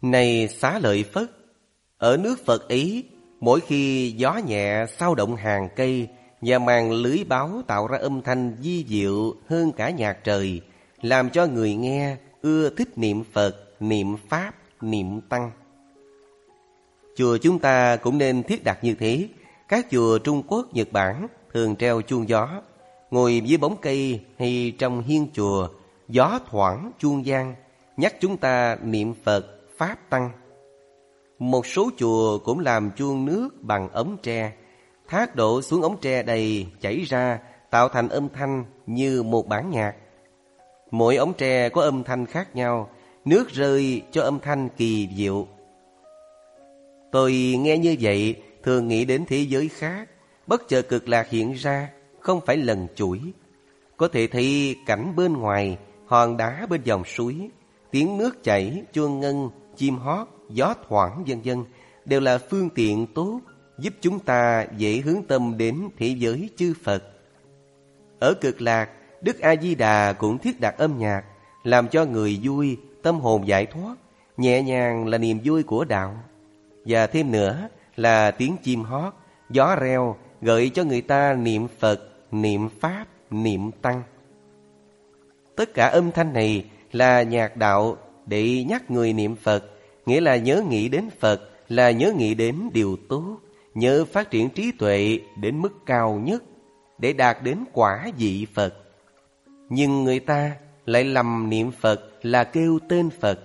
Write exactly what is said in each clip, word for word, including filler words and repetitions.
Này Xá Lợi Phất, ở nước Phật ấy, mỗi khi gió nhẹ sao động hàng cây và màn lưới báo tạo ra âm thanh vi diệu hơn cả nhạc trời, làm cho người nghe ưa thích niệm Phật, niệm Pháp, niệm Tăng. Chùa chúng ta cũng nên thiết đặt như thế. Các chùa Trung Quốc, Nhật Bản thường treo chuông gió. Ngồi dưới bóng cây hay trong hiên chùa, gió thoảng chuông vang, nhắc chúng ta niệm Phật, Pháp, Tăng. Một số chùa cũng làm chuông nước bằng ống tre, thác đổ xuống ống tre đầy chảy ra, tạo thành âm thanh như một bản nhạc. Mỗi ống tre có âm thanh khác nhau, nước rơi cho âm thanh kỳ diệu. Tôi nghe như vậy thường nghĩ đến thế giới khác. Bất chợt Cực Lạc hiện ra, không phải lần chuỗi. Có thể thấy cảnh bên ngoài, hòn đá bên dòng suối, tiếng nước chảy, chuông ngân, chim hót, gió thoảng vân vân đều là phương tiện tốt giúp chúng ta dễ hướng tâm đến thế giới chư Phật. Ở Cực Lạc, Đức A Di Đà cũng thiết đặt âm nhạc, làm cho người vui, tâm hồn giải thoát. Nhẹ nhàng là niềm vui của đạo. Và thêm nữa là tiếng chim hót, gió reo gợi cho người ta niệm Phật, niệm Pháp, niệm Tăng. Tất cả âm thanh này là nhạc đạo để nhắc người niệm Phật, nghĩa là nhớ nghĩ đến Phật, là nhớ nghĩ đến điều tốt, nhớ phát triển trí tuệ đến mức cao nhất để đạt đến quả vị Phật. Nhưng người ta lại lầm niệm Phật là kêu tên Phật.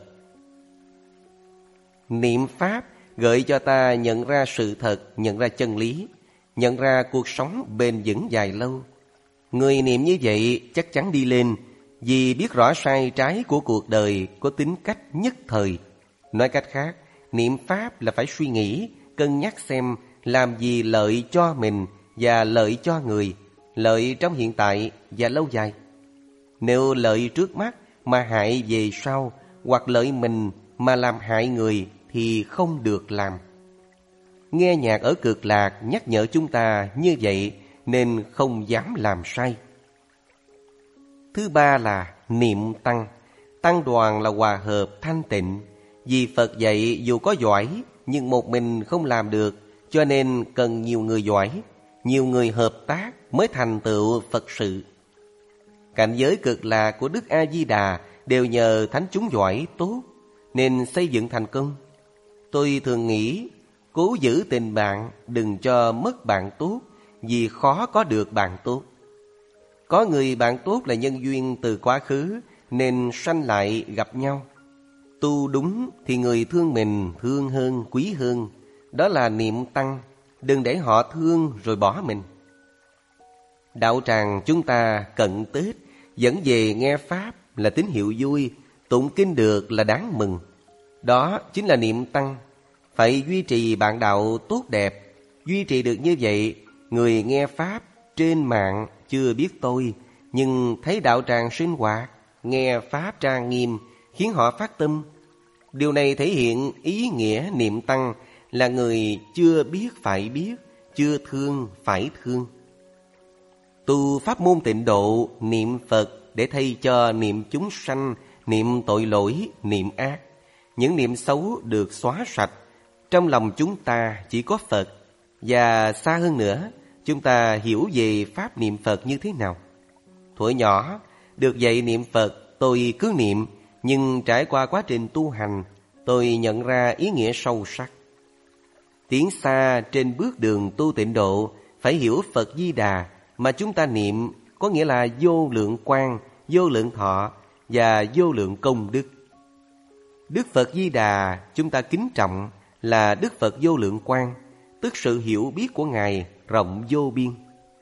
Niệm Pháp gợi cho ta nhận ra sự thật, nhận ra chân lý, nhận ra cuộc sống bền vững dài lâu. Người niệm như vậy chắc chắn đi lên, vì biết rõ sai trái của cuộc đời, có tính cách nhất thời. Nói cách khác, niệm Pháp là phải suy nghĩ, cân nhắc xem làm gì lợi cho mình và lợi cho người, lợi trong hiện tại và lâu dài. Nếu lợi trước mắt mà hại về sau, hoặc lợi mình mà làm hại người thì không được làm. Nghe nhạc ở Cực Lạc nhắc nhở chúng ta như vậy nên không dám làm sai. Thứ ba là niệm Tăng. Tăng đoàn là hòa hợp thanh tịnh. Vì Phật dạy dù có giỏi nhưng một mình không làm được, cho nên cần nhiều người giỏi, nhiều người hợp tác mới thành tựu Phật sự. Cảnh giới Cực Lạc của Đức A Di Đà đều nhờ thánh chúng giỏi tốt nên xây dựng thành công. Tôi thường nghĩ cố giữ tình bạn, đừng cho mất bạn tốt, vì khó có được bạn tốt. Có người bạn tốt là nhân duyên từ quá khứ nên sanh lại gặp nhau. Tu đúng thì người thương mình thương hơn, quý hơn. Đó là niệm Tăng. Đừng để họ thương rồi bỏ mình. Đạo tràng chúng ta cận Tết dẫn về nghe Pháp là tín hiệu vui, tụng kinh được là đáng mừng. Đó chính là niệm Tăng. Phải duy trì bạn đạo tốt đẹp. Duy trì được như vậy, người nghe Pháp trên mạng chưa biết tôi, nhưng thấy đạo tràng sinh hoạt, nghe Pháp trang nghiêm, khiến họ phát tâm. Điều này thể hiện ý nghĩa niệm Tăng là người chưa biết phải biết, chưa thương phải thương. Tu pháp môn Tịnh Độ, niệm Phật để thay cho niệm chúng sanh, niệm tội lỗi, niệm ác. Những niệm xấu được xóa sạch. Trong lòng chúng ta chỉ có Phật. Và xa hơn nữa, chúng ta hiểu về pháp niệm Phật như thế nào. Thuở nhỏ, được dạy niệm Phật, tôi cứ niệm, nhưng trải qua quá trình tu hành, tôi nhận ra ý nghĩa sâu sắc. Tiến xa trên bước đường tu Tịnh Độ, phải hiểu Phật Di Đà mà chúng ta niệm có nghĩa là vô lượng quang, vô lượng thọ và vô lượng công đức. Đức Phật Di Đà chúng ta kính trọng là Đức Phật vô lượng quang, tức sự hiểu biết của Ngài rộng vô biên.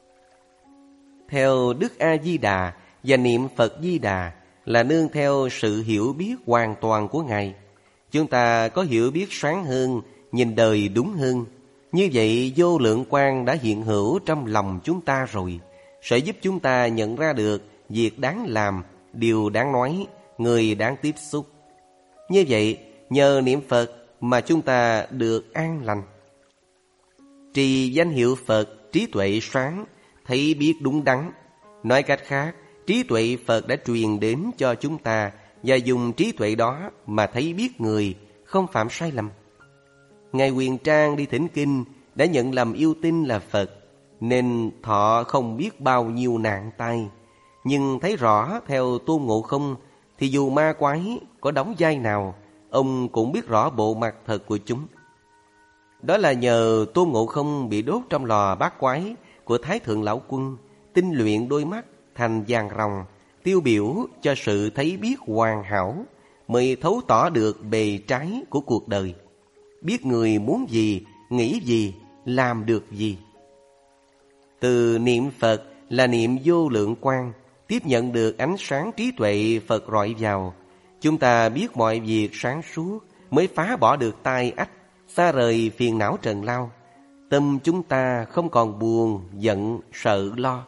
Theo Đức A Di Đà và niệm Phật Di Đà là nương theo sự hiểu biết hoàn toàn của Ngài. Chúng ta có hiểu biết sáng hơn, nhìn đời đúng hơn. Như vậy vô lượng quang đã hiện hữu trong lòng chúng ta rồi, sẽ giúp chúng ta nhận ra được việc đáng làm, điều đáng nói, người đáng tiếp xúc. Như vậy nhờ niệm Phật mà chúng ta được an lành. Trì danh hiệu Phật, trí tuệ sáng, thấy biết đúng đắn. Nói cách khác, trí tuệ Phật đã truyền đến cho chúng ta, và dùng trí tuệ đó mà thấy biết người, không phạm sai lầm. Ngài Huyền Trang đi thỉnh kinh đã nhận lầm yêu tinh là Phật, nên thọ không biết bao nhiêu nạn tai. Nhưng thấy rõ theo Tôn Ngộ Không thì dù ma quái có đóng vai nào, ông cũng biết rõ bộ mặt thật của chúng. Đó là nhờ Tôn Ngộ Không bị đốt trong lò bát quái của Thái Thượng Lão Quân, tinh luyện đôi mắt thành vàng ròng, tiêu biểu cho sự thấy biết hoàn hảo, mới thấu tỏ được bề trái của cuộc đời, biết người muốn gì, nghĩ gì, làm được gì. Từ niệm Phật là niệm vô lượng quang, tiếp nhận được ánh sáng trí tuệ Phật rọi vào, chúng ta biết mọi việc sáng suốt, mới phá bỏ được tai ách, xa rời phiền não trần lao. Tâm chúng ta không còn buồn, giận, sợ, lo.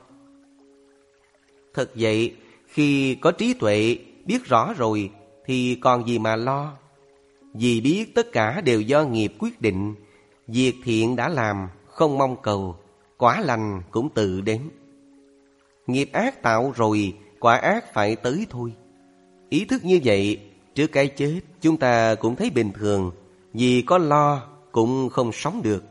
Thật vậy, khi có trí tuệ, biết rõ rồi, thì còn gì mà lo. Vì biết tất cả đều do nghiệp quyết định, việc thiện đã làm, không mong cầu, quả lành cũng tự đến. Nghiệp ác tạo rồi, quả ác phải tới thôi. Ý thức như vậy, trước cái chết chúng ta cũng thấy bình thường, vì có lo cũng không sống được.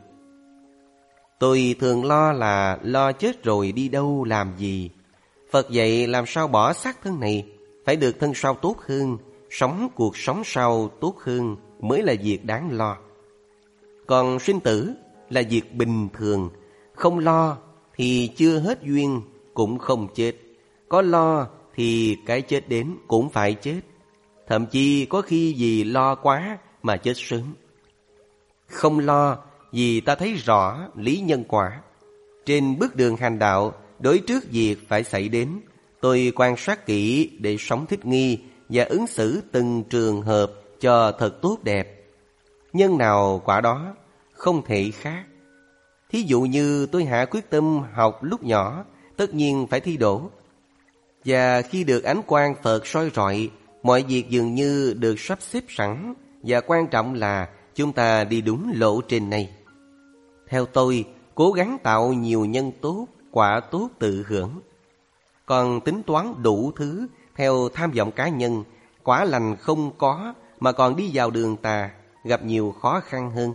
Tôi thường lo là lo chết rồi đi đâu làm gì. Phật dạy làm sao bỏ xác thân này, phải được thân sau tốt hơn, sống cuộc sống sau tốt hơn mới là việc đáng lo. Còn sinh tử là việc bình thường, không lo thì chưa hết duyên cũng không chết. Có lo thì cái chết đến cũng phải chết. Thậm chí có khi vì lo quá mà chết sớm. Không lo vì ta thấy rõ lý nhân quả. Trên bước đường hành đạo, đối trước việc phải xảy đến, tôi quan sát kỹ để sống thích nghi và ứng xử từng trường hợp cho thật tốt đẹp. Nhân nào quả đó, không thể khác. Thí dụ như tôi hạ quyết tâm học lúc nhỏ, tất nhiên phải thi đỗ. Và khi được ánh quang Phật soi rọi, mọi việc dường như được sắp xếp sẵn, và quan trọng là chúng ta đi đúng lộ trình này. Theo tôi, cố gắng tạo nhiều nhân tốt, quả tốt tự hưởng. Còn tính toán đủ thứ theo tham vọng cá nhân, quả lành không có mà còn đi vào đường tà, gặp nhiều khó khăn hơn.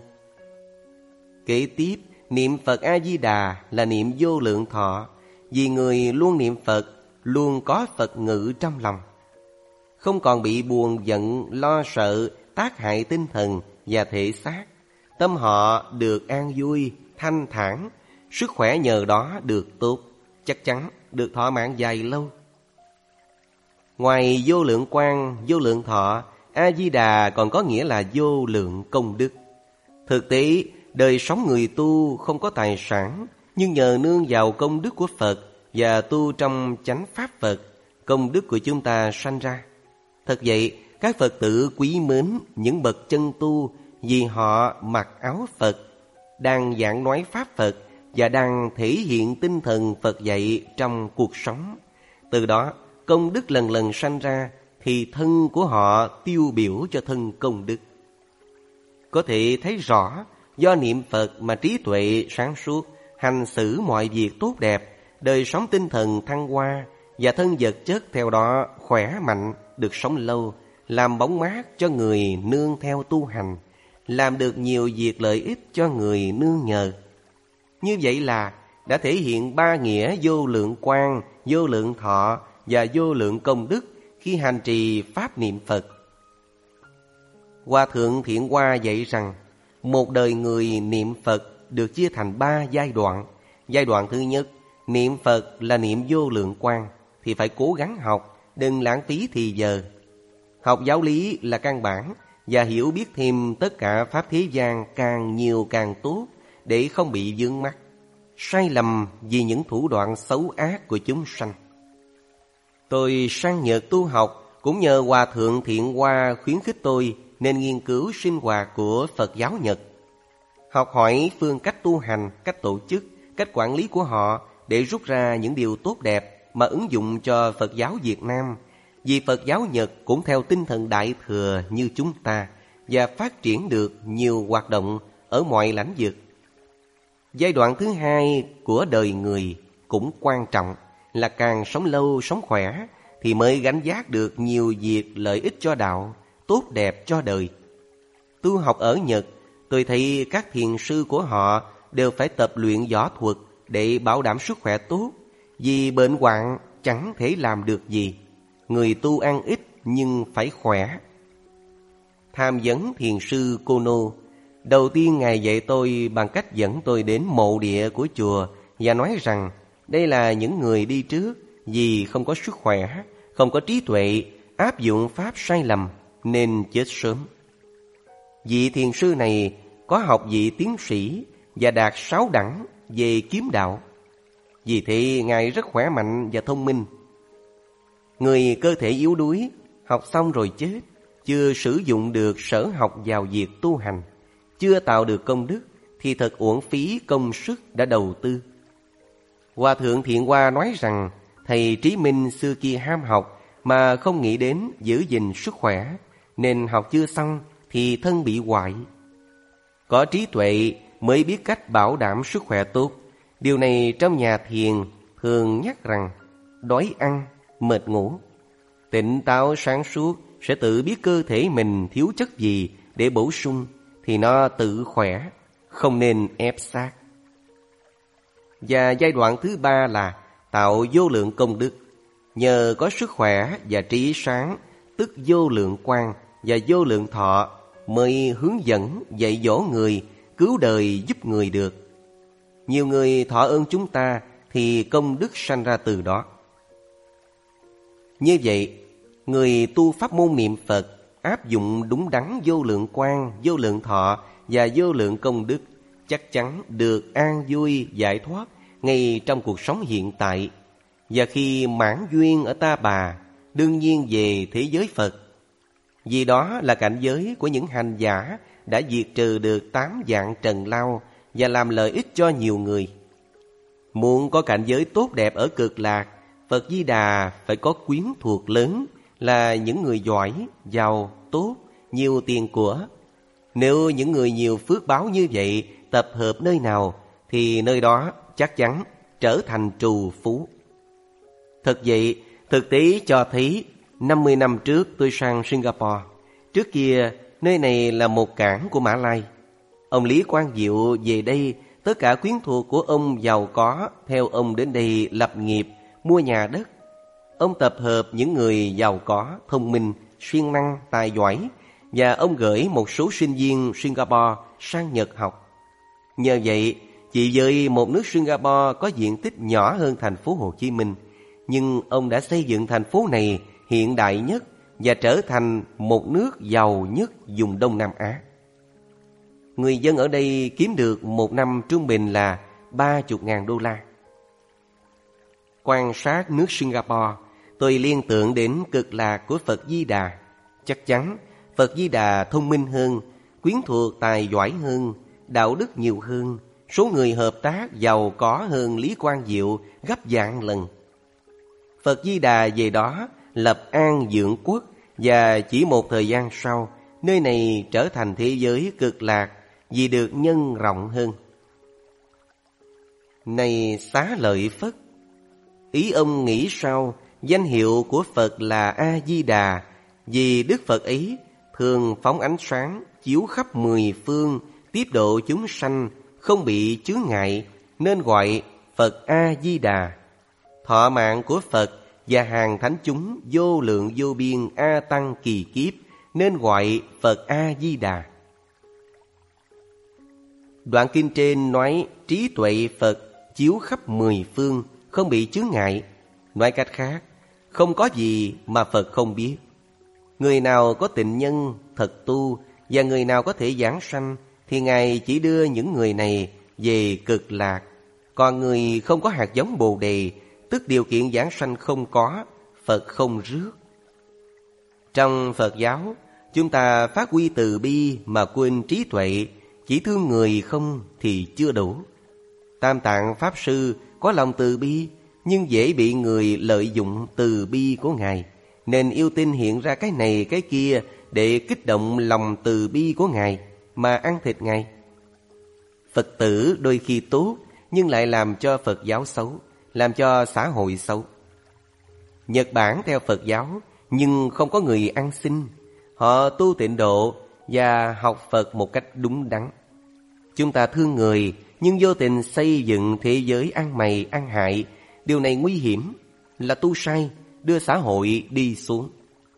Kế tiếp, niệm Phật A-di-đà là niệm vô lượng thọ, vì người luôn niệm Phật, luôn có Phật ngự trong lòng. Không còn bị buồn giận, lo sợ, tác hại tinh thần và thể xác. Tâm họ được an vui, thanh thản, sức khỏe nhờ đó được tốt, chắc chắn được thọ mạng dài lâu. Ngoài vô lượng quang, vô lượng thọ, A-di-đà còn có nghĩa là vô lượng công đức. Thực tế, đời sống người tu không có tài sản, nhưng nhờ nương vào công đức của Phật và tu trong chánh pháp Phật, công đức của chúng ta sanh ra. Thật vậy, các Phật tử quý mến những bậc chân tu vì họ mặc áo Phật, đang giảng nói pháp Phật và đang thể hiện tinh thần Phật dạy trong cuộc sống. Từ đó, công đức lần lần sanh ra thì thân của họ tiêu biểu cho thân công đức. Có thể thấy rõ, do niệm Phật mà trí tuệ sáng suốt, hành xử mọi việc tốt đẹp, đời sống tinh thần thăng hoa và thân vật chất theo đó khỏe mạnh, được sống lâu, làm bóng mát cho người nương theo tu hành, làm được nhiều việc lợi ích cho người nương nhờ. Như vậy là đã thể hiện ba nghĩa vô lượng quang, vô lượng thọ và vô lượng công đức khi hành trì pháp niệm Phật. Hòa Thượng Thiện Hoa dạy rằng, một đời người niệm Phật được chia thành ba giai đoạn. Giai đoạn thứ nhất, niệm Phật là niệm vô lượng quang, thì phải cố gắng học, đừng lãng phí thì giờ. Học giáo lý là căn bản, và hiểu biết thêm tất cả pháp thế gian càng nhiều càng tốt, để không bị vướng mắc sai lầm vì những thủ đoạn xấu ác của chúng sanh. Tôi sang Nhật tu học cũng nhờ Hòa Thượng Thiện Hoa khuyến khích tôi nên nghiên cứu sinh hoạt của Phật giáo Nhật, học hỏi phương cách tu hành, cách tổ chức, cách quản lý của họ để rút ra những điều tốt đẹp mà ứng dụng cho Phật giáo Việt Nam. Vì Phật giáo Nhật cũng theo tinh thần Đại Thừa như chúng ta và phát triển được nhiều hoạt động ở mọi lĩnh vực. Giai đoạn thứ hai của đời người cũng quan trọng là càng sống lâu sống khỏe thì mới gánh vác được nhiều việc lợi ích cho đạo, tốt đẹp cho đời. tu học ở Nhật, tôi thấy các thiền sư của họ đều phải tập luyện võ thuật để bảo đảm sức khỏe tốt, vì bệnh hoạn chẳng thể làm được gì. Người tu ăn ít nhưng phải khỏe. Tham vấn thiền sư Kono. Đầu tiên Ngài dạy tôi bằng cách dẫn tôi đến mộ địa của chùa và nói rằng đây là những người đi trước vì không có sức khỏe, không có trí tuệ, áp dụng pháp sai lầm nên chết sớm. Vị thiền sư này có học vị tiến sĩ và đạt sáu đẳng về kiếm đạo. Vì thế Ngài rất khỏe mạnh và thông minh. Người cơ thể yếu đuối, học xong rồi chết, chưa sử dụng được sở học vào việc tu hành, chưa tạo được công đức, thì thật uổng phí công sức đã đầu tư. Hòa thượng Thiện Hoa nói rằng thầy Trí Minh xưa kia ham học mà không nghĩ đến giữ gìn sức khỏe, nên học chưa xong thì thân bị hoại. Có trí tuệ mới biết cách bảo đảm sức khỏe tốt. Điều này trong nhà thiền thường nhắc rằng đói ăn, mệt ngủ. Tỉnh táo sáng suốt sẽ tự biết cơ thể mình thiếu chất gì để bổ sung, thì nó tự khỏe, không nên ép sát. Và giai đoạn thứ ba là tạo vô lượng công đức. Nhờ có sức khỏe và trí sáng, tức vô lượng quang và vô lượng thọ, mới hướng dẫn, dạy dỗ người, cứu đời giúp người được. Nhiều người thọ ơn chúng ta thì công đức sanh ra từ đó. Như vậy, người tu pháp môn niệm Phật áp dụng đúng đắn vô lượng quang, vô lượng thọ và vô lượng công đức chắc chắn được an vui giải thoát ngay trong cuộc sống hiện tại. Và khi mãn duyên ở Ta Bà, đương nhiên về thế giới Phật. Vì đó là cảnh giới của những hành giả đã diệt trừ được tám dạng trần lao và làm lợi ích cho nhiều người. Muốn có cảnh giới tốt đẹp ở Cực Lạc, Phật Di Đà phải có quyến thuộc lớn, là những người giỏi, giàu, tốt, nhiều tiền của. Nếu những người nhiều phước báo như vậy tập hợp nơi nào, thì nơi đó chắc chắn trở thành trù phú. Thật vậy, thực tế cho thấy năm mươi năm trước tôi sang Singapore. Trước kia, nơi này là một cảng của Mã Lai. Ông Lý Quang Diệu về đây, tất cả quyến thuộc của ông giàu có, theo ông đến đây lập nghiệp, mua nhà đất. Ông tập hợp những người giàu có, thông minh, siêng năng, tài giỏi, và ông gửi một số sinh viên Singapore sang Nhật học. Nhờ vậy, chỉ với một nước Singapore có diện tích nhỏ hơn thành phố Hồ Chí Minh, nhưng ông đã xây dựng thành phố này hiện đại nhất và trở thành một nước giàu nhất vùng Đông Nam Á. Người dân ở đây kiếm được một năm trung bình là ba mươi ngàn đô la. Quan sát nước Singapore, tôi liên tưởng đến Cực Lạc của Phật Di Đà. Chắc chắn Phật Di Đà thông minh hơn, quyến thuộc tài giỏi hơn, đạo đức nhiều hơn, số người hợp tác giàu có hơn Lý Quang Diệu gấp vạn lần. Phật Di Đà về đó lập an dưỡng quốc, và chỉ một thời gian sau, nơi này trở thành thế giới Cực Lạc vì được nhân rộng hơn. Này Xá Lợi Phất, ý ông nghĩ sao danh hiệu của Phật là A-di-đà? Vì Đức Phật ấy thường phóng ánh sáng chiếu khắp mười phương, tiếp độ chúng sanh không bị chướng ngại, nên gọi Phật A-di-đà. Thọ mạng của Phật và hàng thánh chúng vô lượng vô biên a tăng kỳ kiếp, nên gọi Phật A-di-đà. Đoạn kinh trên nói trí tuệ Phật chiếu khắp mười phương, không bị chướng ngại. Nói cách khác, không có gì mà Phật không biết. Người nào có tịnh nhân, thật tu, và người nào có thể giảng sanh, thì Ngài chỉ đưa những người này về Cực Lạc. Còn người không có hạt giống Bồ Đề, tức điều kiện giảng sanh không có, Phật không rước. Trong Phật giáo, chúng ta phát huy từ bi mà quên trí tuệ, chỉ thương người không thì chưa đủ. Tam Tạng Pháp Sư có lòng từ bi, nhưng dễ bị người lợi dụng từ bi của Ngài, nên yêu tinh hiện ra cái này cái kia để kích động lòng từ bi của Ngài mà ăn thịt Ngài. Phật tử đôi khi tốt, nhưng lại làm cho Phật giáo xấu, làm cho xã hội xấu. Nhật Bản theo Phật giáo, nhưng không có người ăn xin. Họ tu tịnh độ, và học Phật một cách đúng đắn. Chúng ta thương người nhưng vô tình xây dựng thế giới ăn mày ăn hại. Điều này nguy hiểm, là tu sai, đưa xã hội đi xuống.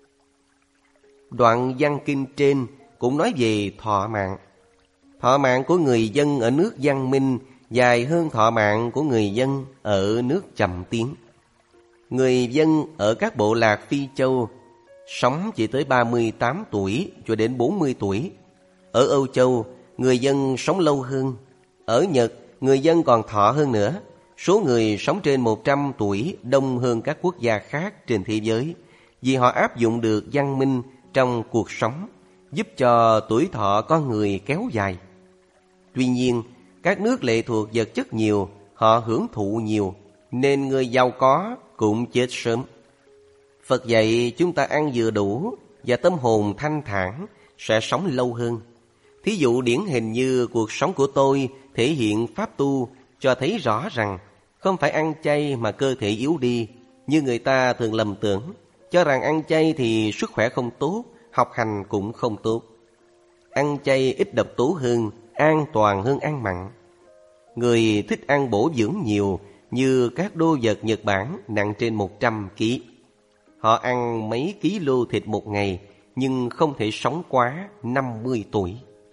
Đoạn văn kinh trên cũng nói về thọ mạng. Thọ mạng của người dân ở nước văn minh dài hơn thọ mạng của người dân ở nước chậm tiến. Người dân ở các bộ lạc Phi Châu sống chỉ tới ba mươi tám tuổi cho đến bốn mươi tuổi. Ở Âu Châu, người dân sống lâu hơn. Ở Nhật, người dân còn thọ hơn nữa. Số người sống trên một trăm tuổi đông hơn các quốc gia khác trên thế giới, vì họ áp dụng được văn minh trong cuộc sống, giúp cho tuổi thọ con người kéo dài. Tuy nhiên, các nước lệ thuộc vật chất nhiều, họ hưởng thụ nhiều, nên người giàu có cũng chết sớm. Phật dạy chúng ta ăn vừa đủ và tâm hồn thanh thản sẽ sống lâu hơn. Thí dụ điển hình như cuộc sống của tôi thể hiện pháp tu, cho thấy rõ rằng không phải ăn chay mà cơ thể yếu đi, như người ta thường lầm tưởng, cho rằng ăn chay thì sức khỏe không tốt, học hành cũng không tốt. Ăn chay ít độc tố hơn, an toàn hơn ăn mặn. Người thích ăn bổ dưỡng nhiều, như các đô vật Nhật Bản nặng trên một trăm ki lô gam. Họ ăn mấy ký lô thịt một ngày, nhưng không thể sống quá năm mươi tuổi.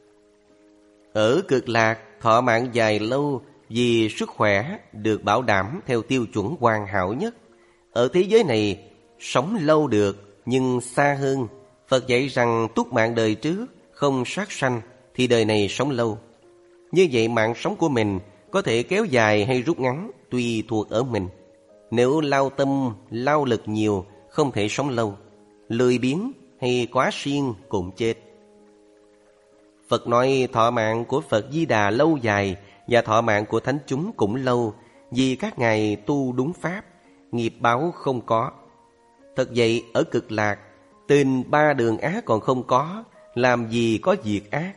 Ở Cực Lạc, thọ mạng dài lâu vì sức khỏe được bảo đảm theo tiêu chuẩn hoàn hảo nhất. Ở thế giới này, sống lâu được nhưng xa hơn. Phật dạy rằng túc mạng đời trước, không sát sanh, thì đời này sống lâu. Như vậy mạng sống của mình có thể kéo dài hay rút ngắn tùy thuộc ở mình. Nếu lao tâm, lao lực nhiều, không thể sống lâu. Lười biếng hay quá siêng cũng chết. Phật nói thọ mạng của Phật Di Đà lâu dài và thọ mạng của thánh chúng cũng lâu, vì các ngài tu đúng pháp, nghiệp báo không có. Thật vậy, ở Cực Lạc, tên ba đường ác còn không có, làm gì có việc ác.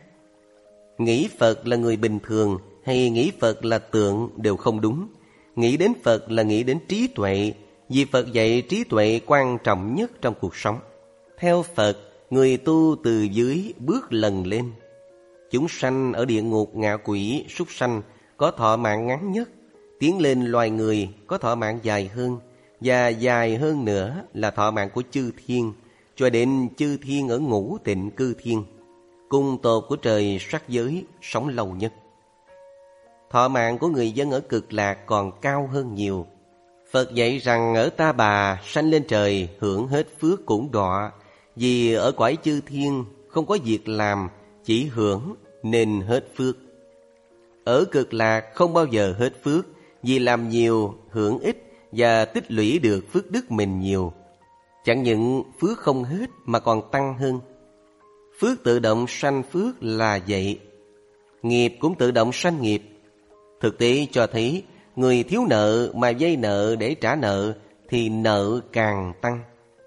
Nghĩ Phật là người bình thường hay nghĩ Phật là tượng đều không đúng. Nghĩ đến Phật là nghĩ đến trí tuệ, vì Phật dạy trí tuệ quan trọng nhất trong cuộc sống. Theo Phật, người tu từ dưới bước lần lên. Chúng sanh ở địa ngục, ngạ quỷ, súc sanh có thọ mạng ngắn nhất. Tiến lên loài người có thọ mạng dài hơn, và dài hơn nữa là thọ mạng của chư thiên, cho đến chư thiên ở ngũ tịnh cư thiên, cung tột của trời sắc giới sống lâu nhất. Thọ mạng của người dân ở Cực Lạc còn cao hơn nhiều. Phật dạy rằng ở Ta Bà sanh lên trời hưởng hết phước cũng đọa, vì ở cõi chư thiên không có việc làm, chỉ hưởng nên hết phước. Ở Cực Lạc không bao giờ hết phước, vì làm nhiều hưởng ít và tích lũy được phước đức mình nhiều. Chẳng những phước không hết mà còn tăng hơn. Phước tự động sanh phước là vậy. Nghiệp cũng tự động sanh nghiệp. Thực tế cho thấy người thiếu nợ mà vay nợ để trả nợ thì nợ càng tăng.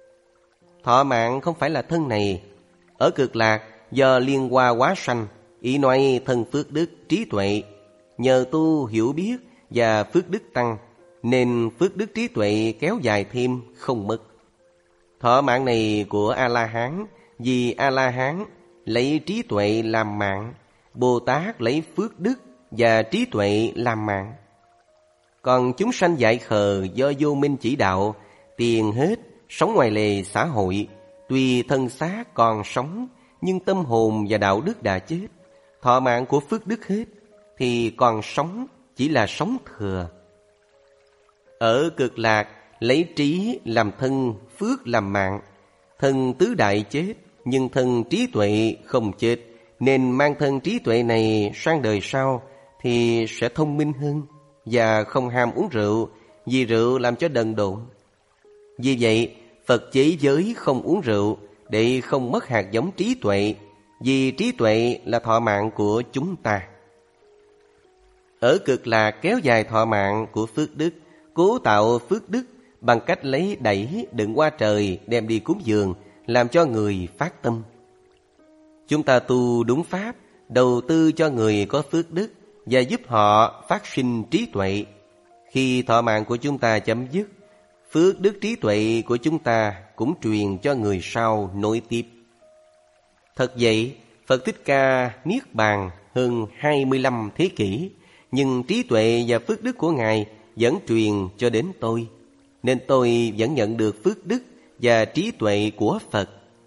Thọ mạng không phải là thân này. Ở Cực Lạc do liên hoa hóa sanh, ý nói thân phước đức trí tuệ, nhờ tu hiểu biết và phước đức tăng, nên phước đức trí tuệ kéo dài thêm không mất. Thọ mạng này của A-la-hán, vì A-la-hán lấy trí tuệ làm mạng, Bồ Tát lấy phước đức và trí tuệ làm mạng. Còn chúng sanh dại khờ do vô minh chỉ đạo, tiền hết, sống ngoài lề xã hội, tuy thân xác còn sống, nhưng tâm hồn và đạo đức đã chết. Thọ mạng của phước đức hết, thì còn sống chỉ là sống thừa. Ở Cực Lạc, lấy trí làm thân, phước làm mạng. Thân tứ đại chết, nhưng thân trí tuệ không chết, nên mang thân trí tuệ này sang đời sau thì sẽ thông minh hơn và không ham uống rượu, vì rượu làm cho đần độn. Vì vậy, Phật chế giới không uống rượu để không mất hạt giống trí tuệ, vì trí tuệ là thọ mạng của chúng ta. Ở Cực Lạc kéo dài thọ mạng của phước đức, cố tạo phước đức bằng cách lấy đẩy đựng qua trời đem đi cúng dường, làm cho người phát tâm. Chúng ta tu đúng pháp, đầu tư cho người có phước đức và giúp họ phát sinh trí tuệ. Khi thọ mạng của chúng ta chấm dứt, phước đức trí tuệ của chúng ta cũng truyền cho người sau nối tiếp. Thật vậy, Phật Thích Ca niết bàn hơn hai mươi lăm thế kỷ, nhưng trí tuệ và phước đức của Ngài vẫn truyền cho đến tôi, nên tôi vẫn nhận được phước đức và trí tuệ của Phật.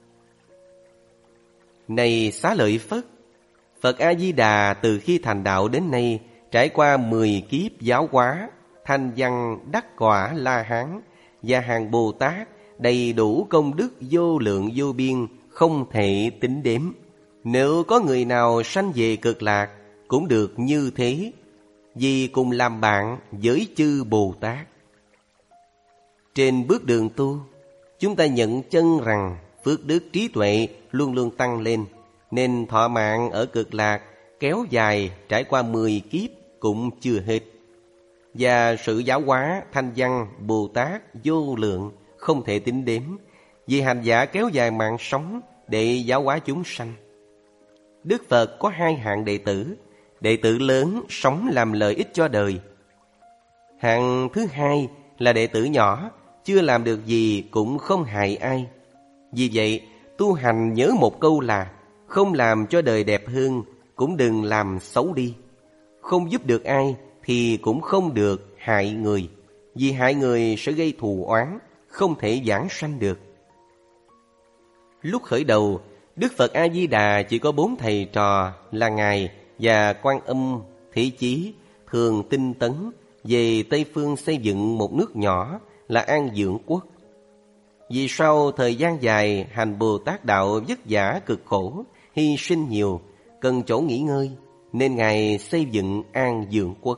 Này Xá Lợi Phất, Phật A-di-đà từ khi thành đạo đến nay trải qua mười kiếp giáo hóa, thanh văn đắc quả La Hán và hàng Bồ Tát, đầy đủ công đức vô lượng vô biên, không thể tính đếm. Nếu có người nào sanh về Cực Lạc cũng được như thế, vì cùng làm bạn với chư Bồ Tát. Trên bước đường tu, chúng ta nhận chân rằng phước đức trí tuệ luôn luôn tăng lên, nên thọ mạng ở Cực Lạc kéo dài trải qua mười kiếp cũng chưa hết. Và sự giáo hóa thanh văn Bồ Tát vô lượng không thể tính đếm, vì hành giả kéo dài mạng sống để giáo hóa chúng sanh. Đức Phật có hai hạng đệ tử. Đệ tử lớn sống làm lợi ích cho đời. Hạng thứ hai là đệ tử nhỏ, chưa làm được gì cũng không hại ai. Vì vậy, tu hành nhớ một câu là không làm cho đời đẹp hơn, cũng đừng làm xấu đi. Không giúp được ai thì cũng không được hại người, vì hại người sẽ gây thù oán, không thể vãng sanh được. Lúc khởi đầu, Đức Phật A-di-đà chỉ có bốn thầy trò là Ngài và Quan Âm Thế Chí thường tinh tấn về Tây Phương xây dựng một nước nhỏ là An Dưỡng Quốc. Vì sau thời gian dài hành Bồ Tát đạo vất vả cực khổ, hy sinh nhiều, cần chỗ nghỉ ngơi, nên Ngài xây dựng An Dưỡng Quốc.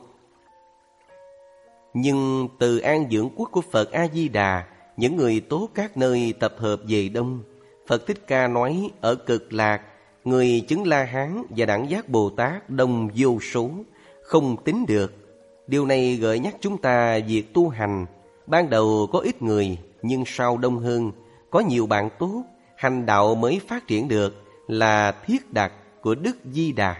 Nhưng từ An Dưỡng Quốc của Phật A-di-đà, những người tốt các nơi tập hợp về đông. Phật Thích Ca nói ở Cực Lạc, người chứng La Hán và Đẳng Giác Bồ Tát đông vô số, không tính được. Điều này gợi nhắc chúng ta việc tu hành. Ban đầu có ít người, nhưng sau đông hơn, có nhiều bạn tốt, hành đạo mới phát triển được, là thiết đặc của Đức Di Đà.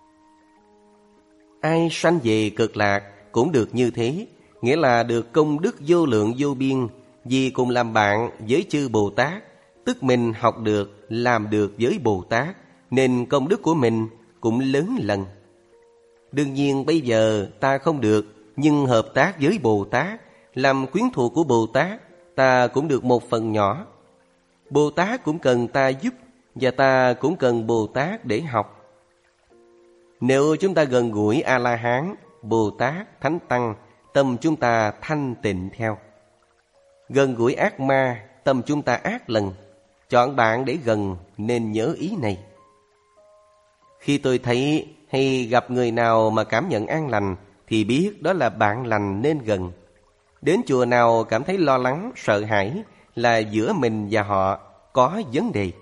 Ai sanh về Cực Lạc cũng được như thế, nghĩa là được công đức vô lượng vô biên, vì cùng làm bạn với chư Bồ Tát, tức mình học được, làm được với Bồ Tát, nên công đức của mình cũng lớn lần. Đương nhiên bây giờ ta không được, nhưng hợp tác với Bồ Tát, làm quyến thuộc của Bồ Tát, ta cũng được một phần nhỏ. Bồ Tát cũng cần ta giúp, và ta cũng cần Bồ Tát để học. Nếu chúng ta gần gũi A-la-hán, Bồ Tát, Thánh Tăng, tâm chúng ta thanh tịnh theo. Gần gũi ác ma, tâm chúng ta ác lần. Chọn bạn để gần nên nhớ ý này. Khi tôi thấy hay gặp người nào mà cảm nhận an lành, thì biết đó là bạn lành nên gần. Đến chùa nào cảm thấy lo lắng, sợ hãi, là giữa mình và họ có vấn đề.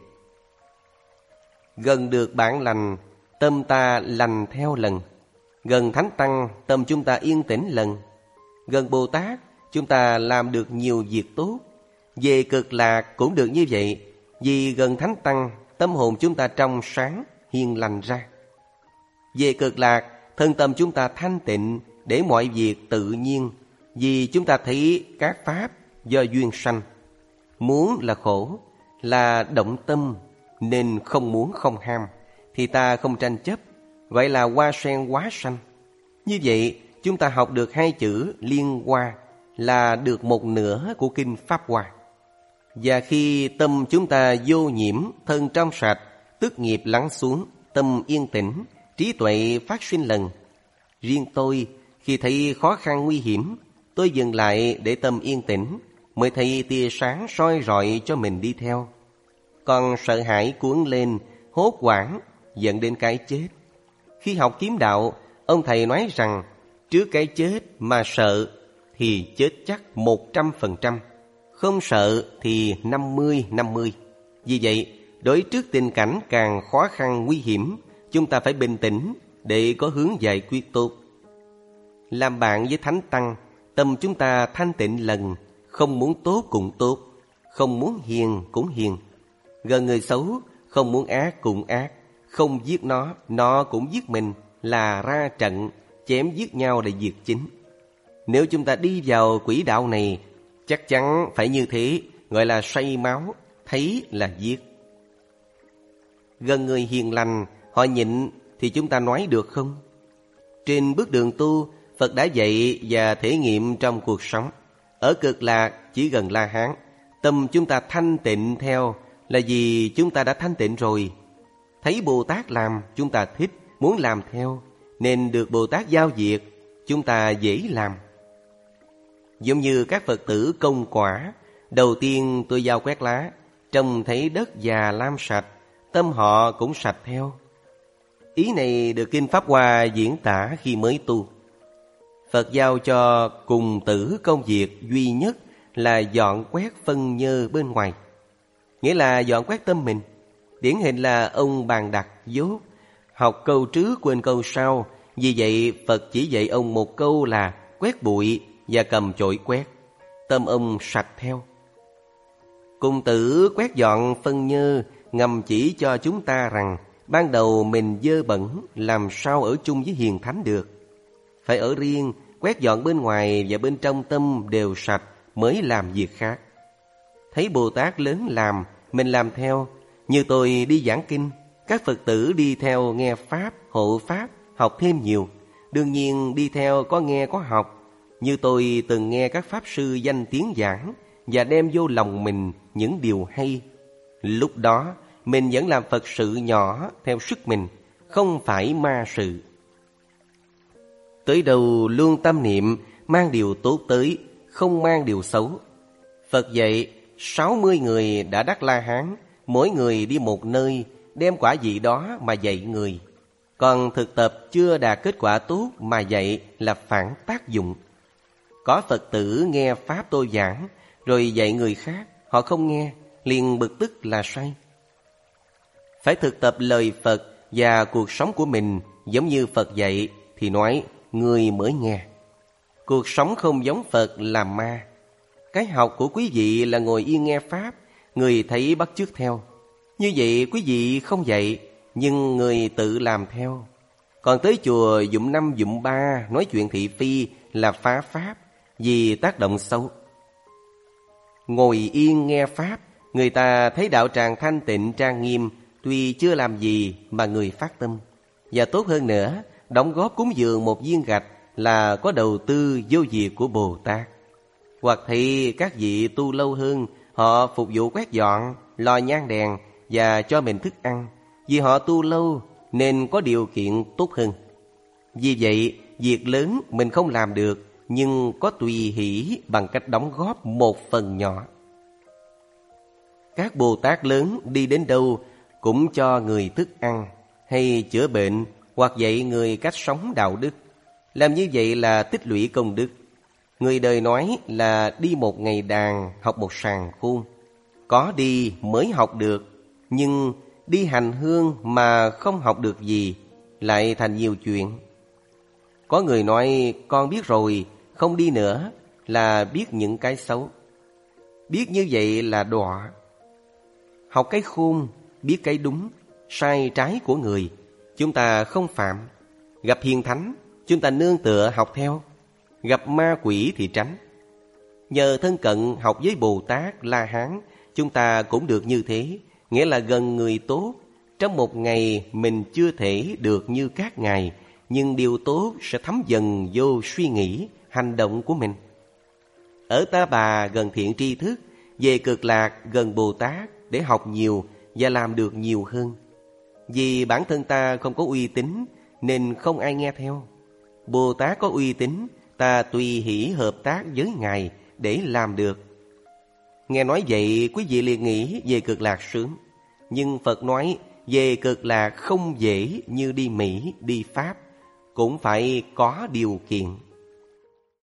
Gần được bạn lành, tâm ta lành theo lần. Gần Thánh Tăng, tâm chúng ta yên tĩnh lần. Gần Bồ Tát, chúng ta làm được nhiều việc tốt. Về Cực Lạc cũng được như vậy, vì gần Thánh Tăng, tâm hồn chúng ta trong sáng, hiền lành ra. Về Cực Lạc, thân tâm chúng ta thanh tịnh, để mọi việc tự nhiên, vì chúng ta thấy các pháp do duyên sanh. Muốn là khổ, là động tâm, nên không muốn không ham, thì ta không tranh chấp, gọi là hoa sen hóa sanh. Như vậy, chúng ta học được hai chữ liên hoa, là được một nửa của kinh Pháp Hoa. Và khi tâm chúng ta vô nhiễm, thân trong sạch, tức nghiệp lắng xuống, tâm yên tĩnh, trí tuệ phát sinh lần. Riêng tôi, khi thấy khó khăn nguy hiểm, tôi dừng lại để tâm yên tĩnh, mới thấy tia sáng soi rọi cho mình đi theo. Còn sợ hãi cuốn lên, hốt hoảng, dẫn đến cái chết. Khi học kiếm đạo, ông thầy nói rằng, trước cái chết mà sợ thì chết chắc một trăm phần trăm, không sợ thì năm mươi năm mươi. Vì vậy, đối trước tình cảnh càng khó khăn nguy hiểm, chúng ta phải bình tĩnh để có hướng giải quyết tốt. Làm bạn với Thánh Tăng, tâm chúng ta thanh tịnh lần, không muốn tốt cũng tốt, không muốn hiền cũng hiền. Gần người xấu, không muốn ác cũng ác, không giết nó, nó cũng giết mình, là ra trận, chém giết nhau để diệt chính. Nếu chúng ta đi vào quỹ đạo này, chắc chắn phải như thế, gọi là say máu, thấy là giết. gần người hiền lành, họ nhịn thì chúng ta nói được không? Trên bước đường tu, Phật đã dạy và thể nghiệm trong cuộc sống. Ở Cực Lạc chỉ gần La Hán, tâm chúng ta thanh tịnh theo là vì chúng ta đã thanh tịnh rồi. Thấy Bồ Tát làm, chúng ta thích, muốn làm theo, nên được Bồ Tát giao việc, chúng ta dễ làm. Giống như các Phật tử công quả, đầu tiên tôi giao quét lá, trông thấy đất già lam sạch, tâm họ cũng sạch theo. Ý này được Kinh Pháp Hoa diễn tả khi mới tu. Phật giao cho cùng tử công việc duy nhất là dọn quét phân nhơ bên ngoài, nghĩa là dọn quét tâm mình. Điển hình là ông bàn đặt dốt, học câu trước quên câu sau, vì vậy Phật chỉ dạy ông một câu là quét bụi và cầm chổi quét, tâm ông sạch theo. Cùng tử quét dọn phân nhơ ngầm chỉ cho chúng ta rằng ban đầu mình dơ bẩn, làm sao ở chung với hiền thánh được. Phải ở riêng, quét dọn bên ngoài và bên trong tâm đều sạch mới làm việc khác. Thấy Bồ Tát lớn làm, mình làm theo. Như tôi đi giảng kinh, các Phật tử đi theo nghe Pháp, hộ Pháp, học thêm nhiều. Đương nhiên đi theo có nghe có học. Như tôi từng nghe các Pháp sư danh tiếng giảng và đem vô lòng mình những điều hay. Lúc đó mình vẫn làm Phật sự nhỏ theo sức mình, không phải ma sự. Tới đâu luôn tâm niệm mang điều tốt tới, không mang điều xấu. Phật dạy sáu mươi người đã đắc La Hán, mỗi người đi một nơi, đem quả vị đó mà dạy người. Còn thực tập chưa đạt kết quả tốt mà dạy là phản tác dụng. Có Phật tử nghe Pháp tôi giảng, rồi dạy người khác, họ không nghe, liền bực tức là sai. Phải thực tập lời Phật và cuộc sống của mình giống như Phật dạy thì nói người mới nghe. Cuộc sống không giống Phật là ma. Cái học của quý vị là ngồi yên nghe Pháp, người thấy bắt chước theo. Như vậy quý vị không dạy, nhưng người tự làm theo. Còn tới chùa dụm năm dụm ba nói chuyện thị phi là phá Pháp vì tác động xấu. Ngồi yên nghe Pháp, người ta thấy đạo tràng thanh tịnh trang nghiêm, tuy chưa làm gì mà người phát tâm. Và tốt hơn nữa, đóng góp cúng dường một viên gạch là có đầu tư vô việc của Bồ Tát. Hoặc thì các vị tu lâu hơn, họ phục vụ quét dọn, lo nhang đèn và cho mình thức ăn. Vì họ tu lâu nên có điều kiện tốt hơn. Vì vậy, việc lớn mình không làm được, nhưng có tùy hỷ bằng cách đóng góp một phần nhỏ. Các Bồ Tát lớn đi đến đâu cũng cho người thức ăn, hay chữa bệnh, hoặc dạy người cách sống đạo đức. Làm như vậy là tích lũy công đức. Người đời nói là đi một ngày đàn, học một sàng khôn. Có đi mới học được, nhưng đi hành hương mà không học được gì, lại thành nhiều chuyện. Có người nói con biết rồi, không đi nữa, là biết những cái xấu. Biết như vậy là đọa. Học cái khôn, biết cái đúng, sai trái của người, chúng ta không phạm. Gặp hiền thánh, chúng ta nương tựa học theo. Gặp ma quỷ thì tránh. Nhờ thân cận học với Bồ Tát, La Hán, chúng ta cũng được như thế, nghĩa là gần người tốt. Trong một ngày mình chưa thể được như các ngài, nhưng điều tốt sẽ thấm dần vô suy nghĩ, hành động của mình. Ở Ta Bà gần thiện tri thức, về Cực Lạc gần Bồ Tát để học nhiều và làm được nhiều hơn. Vì bản thân ta không có uy tín nên không ai nghe theo. Bồ Tát có uy tín, ta tùy hỷ hợp tác với ngài để làm được. Nghe nói vậy, quý vị liền nghĩ về Cực Lạc sướng. Nhưng Phật nói về Cực Lạc không dễ như đi Mỹ, đi Pháp, cũng phải có điều kiện.